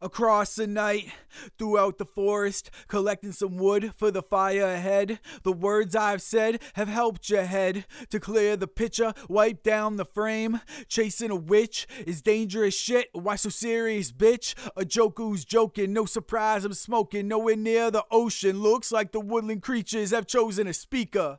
Across the night, throughout the forest, collecting some wood for the fire ahead. The words I've said have helped your head to clear the picture, wipe down the frame. Chasing a witch is dangerous shit. Why so serious, bitch? A joke who's joking, no surprise I'm smoking. Nowhere near the ocean, looks like the woodland creatures have chosen a speaker.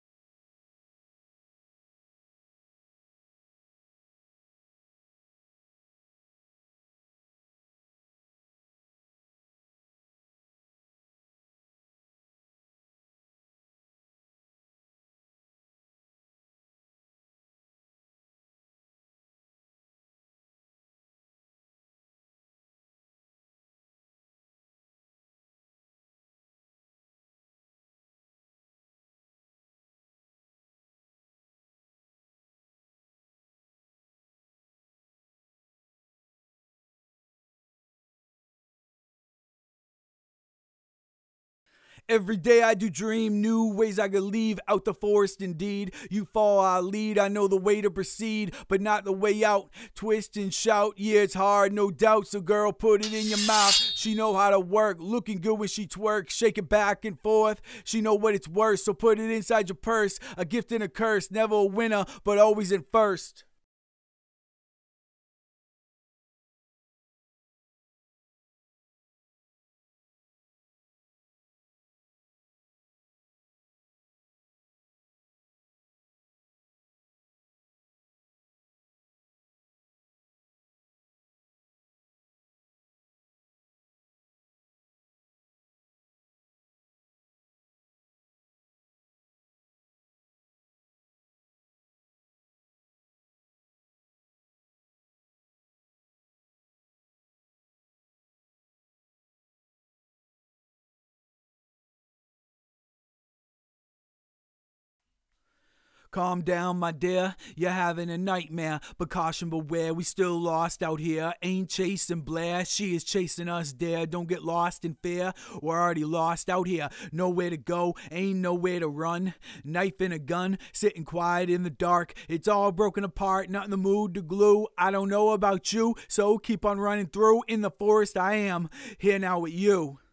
Every day I do dream new ways I could leave out the forest indeed. You fall, I lead, I know the way to proceed, but not the way out. Twist and shout, yeah it's hard, no doubt, so girl put it in your mouth. She know how to work, looking good when she twerks, shake it back and forth. She know what it's worth, so put it inside your purse. A gift and a curse, never a winner, but always in first. Calm down, my dear, you're having a nightmare, but caution beware, we still lost out here. Ain't chasing Blair, she is chasing us, dear. Don't get lost in fear, we're already lost out here. Nowhere to go, ain't nowhere to run. Knife and a gun, sitting quiet in the dark. It's all broken apart, not in the mood to glue. I don't know about you, so keep on running through. In the forest I am, here now with you.